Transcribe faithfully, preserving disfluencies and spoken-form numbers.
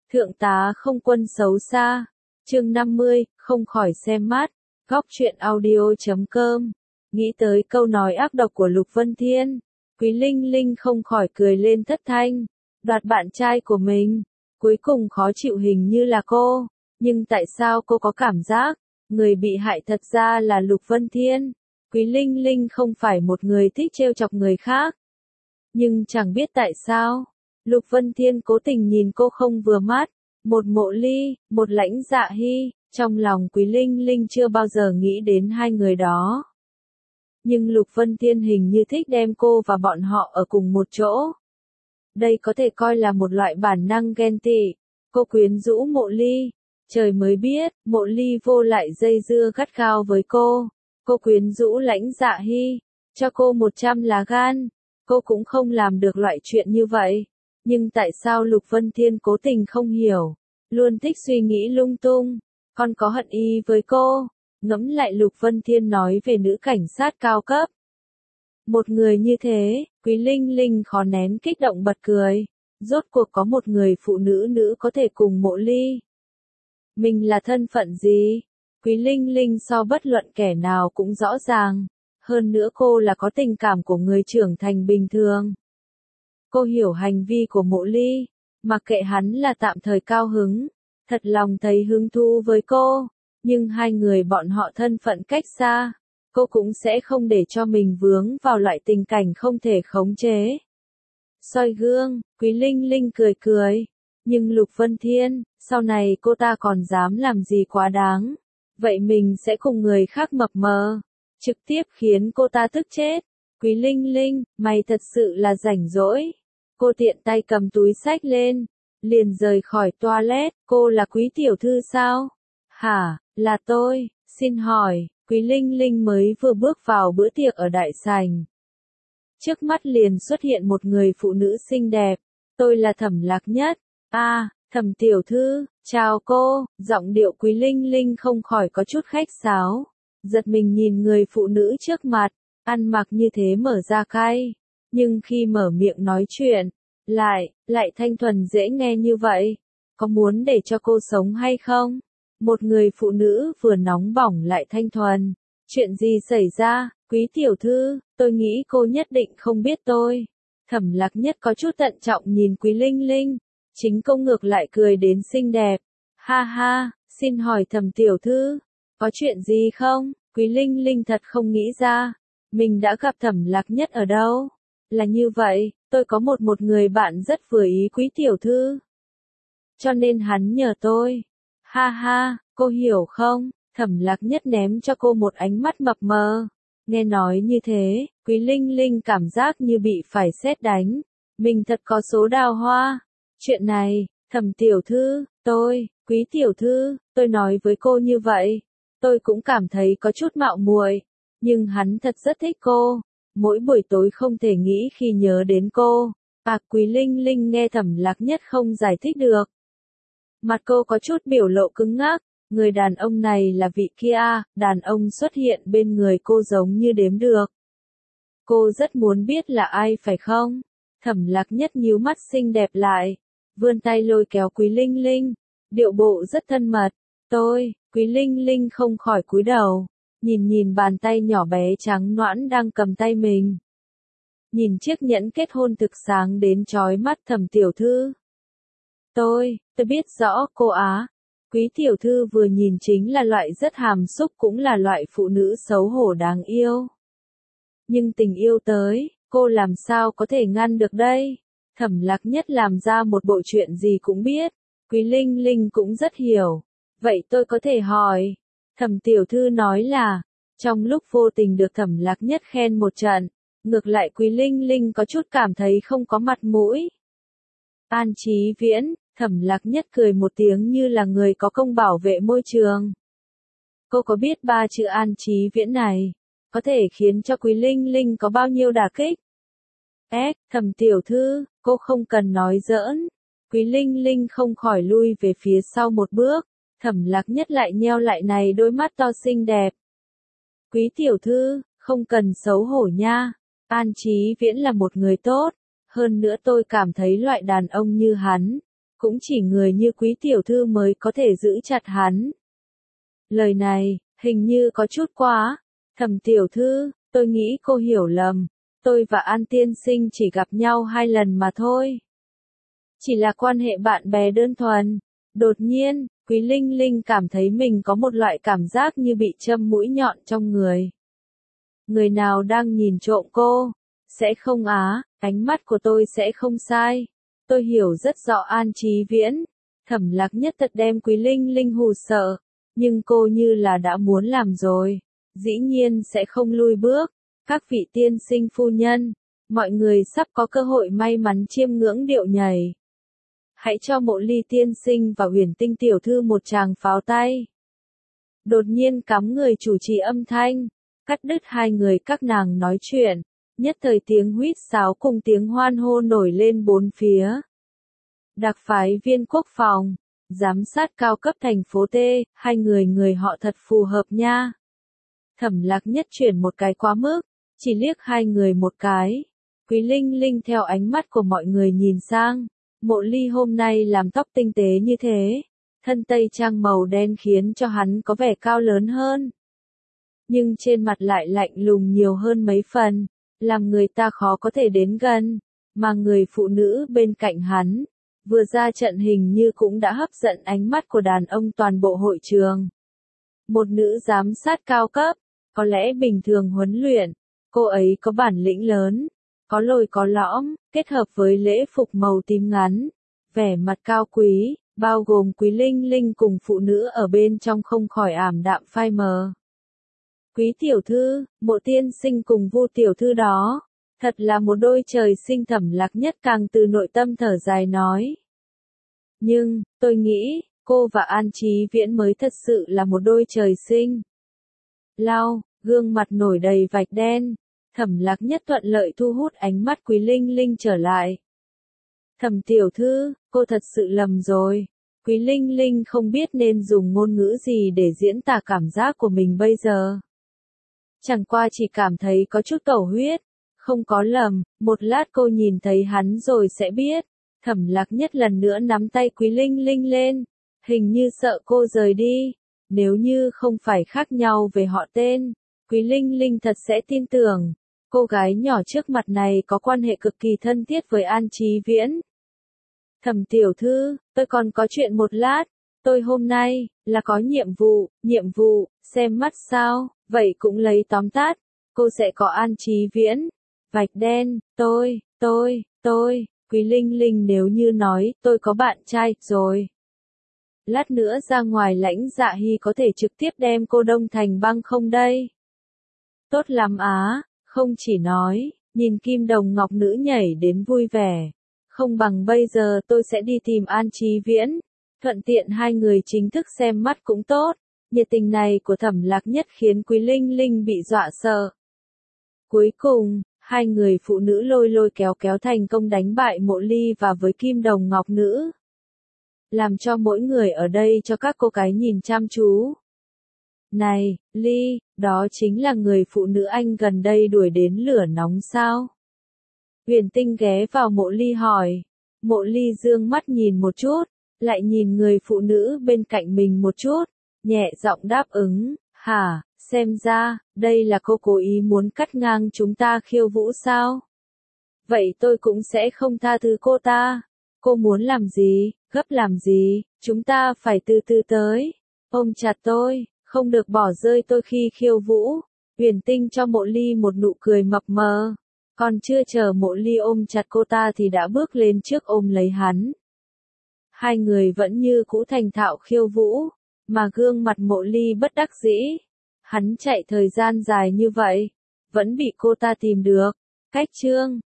Thượng tá không quân xấu xa. Chương năm mươi, không khỏi xem mắt. Góc truyện audio chấm com. Nghĩ tới câu nói ác độc của Lục Vân Thiên, Quý Linh Linh không khỏi cười lên thất thanh. Đoạt bạn trai của mình, cuối cùng khó chịu hình như là cô. Nhưng tại sao cô có cảm giác, người bị hại thật ra là Lục Vân Thiên? Quý Linh Linh không phải một người thích trêu chọc người khác. Nhưng chẳng biết tại sao, Lục Vân Thiên cố tình nhìn cô không vừa mắt. Một Mộ Ly, một Lãnh Dạ Hy, trong lòng Quý Linh Linh chưa bao giờ nghĩ đến hai người đó. Nhưng Lục Vân Thiên hình như thích đem cô và bọn họ ở cùng một chỗ. Đây có thể coi là một loại bản năng ghen tị. Cô quyến rũ Mộ Ly. Trời mới biết, Mộ Ly vô lại dây dưa gắt gao với cô. Cô quyến rũ Lãnh Dạ Hy. Cho cô một trăm lá gan. Cô cũng không làm được loại chuyện như vậy. Nhưng tại sao Lục Vân Thiên cố tình không hiểu, luôn thích suy nghĩ lung tung, còn có hận ý với cô. Ngẫm lại Lục Vân Thiên nói về nữ cảnh sát cao cấp. Một người như thế, Quý Linh Linh khó nén kích động bật cười. Rốt cuộc có một người phụ nữ nữ có thể cùng Mộ Ly. Mình là thân phận gì? Quý Linh Linh so bất luận kẻ nào cũng rõ ràng. Hơn nữa cô là có tình cảm của người trưởng thành bình thường. Cô hiểu hành vi của Mộ Ly, mặc kệ hắn là tạm thời cao hứng, thật lòng thấy hứng thú với cô, nhưng hai người bọn họ thân phận cách xa, cô cũng sẽ không để cho mình vướng vào loại tình cảnh không thể khống chế. Soi gương, Quý Linh Linh cười cười, nhưng Lục Vân Thiên, sau này cô ta còn dám làm gì quá đáng, vậy mình sẽ cùng người khác mập mờ, trực tiếp khiến cô ta tức chết. Quý Linh Linh, mày thật sự là rảnh rỗi. Cô tiện tay cầm túi xách lên, liền rời khỏi toilet. Cô là Quý tiểu thư sao? Hả, là tôi, xin hỏi. Quý Linh Linh mới vừa bước vào bữa tiệc ở đại sảnh. Trước mắt liền xuất hiện một người phụ nữ xinh đẹp. Tôi là Thẩm Lạc Nhất. A, à, Thẩm tiểu thư, chào cô. Giọng điệu Quý Linh Linh không khỏi có chút khách sáo. Giật mình nhìn người phụ nữ trước mặt, ăn mặc như thế mở ra cay, nhưng khi mở miệng nói chuyện, lại, lại thanh thuần dễ nghe như vậy. Có muốn để cho cô sống hay không? Một người phụ nữ vừa nóng bỏng lại thanh thuần. Chuyện gì xảy ra, Quý tiểu thư, tôi nghĩ cô nhất định không biết tôi. Thẩm Lạc Nhất có chút tận trọng nhìn Quý Linh Linh, chính công ngược lại cười đến xinh đẹp. Ha ha, xin hỏi Thẩm tiểu thư, có chuyện gì không? Quý Linh Linh thật không nghĩ ra, mình đã gặp Thẩm Lạc Nhất ở đâu. Là như vậy, tôi có một một người bạn rất vừa ý Quý tiểu thư. Cho nên hắn nhờ tôi. Ha ha, cô hiểu không? Thẩm Lạc Nhất ném cho cô một ánh mắt mập mờ. Nghe nói như thế, Quý Linh Linh cảm giác như bị phải sét đánh. Mình thật có số đào hoa. Chuyện này, Thẩm tiểu thư, tôi, Quý tiểu thư, tôi nói với cô như vậy. Tôi cũng cảm thấy có chút mạo muội, nhưng hắn thật rất thích cô. Mỗi buổi tối không thể nghĩ khi nhớ đến cô. À, Quý Linh Linh nghe Thẩm Lạc Nhất không giải thích được. Mặt cô có chút biểu lộ cứng ngắc. Người đàn ông này là vị kia, đàn ông xuất hiện bên người cô giống như đếm được. Cô rất muốn biết là ai phải không? Thẩm Lạc Nhất nhíu mắt xinh đẹp lại, vươn tay lôi kéo Quý Linh Linh, điệu bộ rất thân mật. Tôi, Quý Linh Linh không khỏi cúi đầu, nhìn nhìn bàn tay nhỏ bé trắng nõn đang cầm tay mình. Nhìn chiếc nhẫn kết hôn thực sáng đến chói mắt Thẩm tiểu thư. Tôi, tôi biết rõ cô á. Quý tiểu thư vừa nhìn chính là loại rất hàm xúc, cũng là loại phụ nữ xấu hổ đáng yêu. Nhưng tình yêu tới, cô làm sao có thể ngăn được đây? Thẩm Lạc Nhất làm ra một bộ chuyện gì cũng biết, Quý Linh Linh cũng rất hiểu. Vậy tôi có thể hỏi, Thẩm tiểu thư nói là, trong lúc vô tình được Thẩm Lạc Nhất khen một trận, ngược lại Quý Linh Linh có chút cảm thấy không có mặt mũi. An Chí Viễn, Thẩm Lạc Nhất cười một tiếng như là người có công bảo vệ môi trường. Cô có biết ba chữ An Chí Viễn này, có thể khiến cho Quý Linh Linh có bao nhiêu đả kích? Ếch, Thẩm tiểu thư, cô không cần nói giỡn. Quý Linh Linh không khỏi lui về phía sau một bước. Thẩm Lạc Nhất lại nheo lại này đôi mắt to xinh đẹp. Quý tiểu thư, không cần xấu hổ nha. An Chí Viễn là một người tốt. Hơn nữa tôi cảm thấy loại đàn ông như hắn, cũng chỉ người như quý tiểu thư mới có thể giữ chặt hắn. Lời này, hình như có chút quá. Thẩm tiểu thư, tôi nghĩ cô hiểu lầm. Tôi và An tiên sinh chỉ gặp nhau hai lần mà thôi. Chỉ là quan hệ bạn bè đơn thuần. Đột nhiên, Quý Linh Linh cảm thấy mình có một loại cảm giác như bị châm mũi nhọn trong người. Người nào đang nhìn trộm cô? Sẽ không á, ánh mắt của tôi sẽ không sai. Tôi hiểu rất rõ An Chí Viễn. Thẩm Lạc Nhất thật đem Quý Linh Linh hù sợ. Nhưng cô như là đã muốn làm rồi. Dĩ nhiên sẽ không lui bước. Các vị tiên sinh phu nhân, mọi người sắp có cơ hội may mắn chiêm ngưỡng điệu nhảy. Hãy cho Mộ Ly tiên sinh và Huyền Tinh tiểu thư một tràng pháo tay. Đột nhiên cắm người chủ trì âm thanh, cắt đứt hai người các nàng nói chuyện, nhất thời tiếng huýt sáo cùng tiếng hoan hô nổi lên bốn phía. Đặc phái viên quốc phòng, giám sát cao cấp thành phố T, hai người người họ thật phù hợp nha. Thẩm Lạc Nhất chuyển một cái quá mức, chỉ liếc hai người một cái. Quý Linh Linh theo ánh mắt của mọi người nhìn sang. Mộ Ly hôm nay làm tóc tinh tế như thế, thân tây trang màu đen khiến cho hắn có vẻ cao lớn hơn. Nhưng trên mặt lại lạnh lùng nhiều hơn mấy phần, làm người ta khó có thể đến gần, mà người phụ nữ bên cạnh hắn, vừa ra trận hình như cũng đã hấp dẫn ánh mắt của đàn ông toàn bộ hội trường. Một nữ giám sát cao cấp, có lẽ bình thường huấn luyện, cô ấy có bản lĩnh lớn. Có lồi có lõm, kết hợp với lễ phục màu tím ngắn, vẻ mặt cao quý, bao gồm Quý Linh Linh cùng phụ nữ ở bên trong không khỏi ảm đạm phai mờ. Quý tiểu thư, Mộ tiên sinh cùng Vu tiểu thư đó, thật là một đôi trời sinh. Thẩm Lạc Nhất càng từ nội tâm thở dài nói. Nhưng, tôi nghĩ, cô và An Chí Viễn mới thật sự là một đôi trời sinh. Lau, gương mặt nổi đầy vạch đen. Thẩm Lạc Nhất thuận lợi thu hút ánh mắt Quý Linh Linh trở lại. Thẩm tiểu thư, cô thật sự lầm rồi. Quý Linh Linh không biết nên dùng ngôn ngữ gì để diễn tả cảm giác của mình bây giờ. Chẳng qua chỉ cảm thấy có chút cầu huyết. Không có lầm, một lát cô nhìn thấy hắn rồi sẽ biết. Thẩm Lạc Nhất lần nữa nắm tay Quý Linh Linh lên. Hình như sợ cô rời đi. Nếu như không phải khác nhau về họ tên, Quý Linh Linh thật sẽ tin tưởng. Cô gái nhỏ trước mặt này có quan hệ cực kỳ thân thiết với An Chí Viễn. Thẩm tiểu thư, tôi còn có chuyện một lát. Tôi hôm nay, là có nhiệm vụ, nhiệm vụ, xem mắt sao, vậy cũng lấy tóm tắt. Cô sẽ có An Chí Viễn. Vạch đen, tôi, tôi, tôi, Quý Linh Linh nếu như nói, tôi có bạn trai, rồi. Lát nữa ra ngoài Lãnh Dạ Hy có thể trực tiếp đem cô đông thành băng không đây? Tốt lắm á. Không chỉ nói, nhìn Kim Đồng Ngọc Nữ nhảy đến vui vẻ. Không bằng bây giờ tôi sẽ đi tìm An Chí Viễn. Thuận tiện hai người chính thức xem mắt cũng tốt. Nhiệt tình này của Thẩm Lạc Nhất khiến Quý Linh Linh bị dọa sợ. Cuối cùng, hai người phụ nữ lôi lôi kéo kéo thành công đánh bại Mộ Ly và với Kim Đồng Ngọc Nữ. Làm cho mỗi người ở đây cho các cô gái nhìn chăm chú. Này, Ly, đó chính là người phụ nữ anh gần đây đuổi đến lửa nóng sao? Huyền Tinh ghé vào Mộ Ly hỏi. Mộ Ly dương mắt nhìn một chút, lại nhìn người phụ nữ bên cạnh mình một chút, nhẹ giọng đáp ứng, hả, xem ra, đây là cô cố ý muốn cắt ngang chúng ta khiêu vũ sao? Vậy tôi cũng sẽ không tha thứ cô ta. Cô muốn làm gì, gấp làm gì, chúng ta phải từ từ tới. Ôm chặt tôi. Không được bỏ rơi tôi khi khiêu vũ. Huyền Tinh cho Mộ Ly một nụ cười mập mờ. Còn chưa chờ Mộ Ly ôm chặt cô ta thì đã bước lên trước ôm lấy hắn. Hai người vẫn như cũ thành thạo khiêu vũ, mà gương mặt Mộ Ly bất đắc dĩ. Hắn chạy thời gian dài như vậy, vẫn bị cô ta tìm được. Cách chương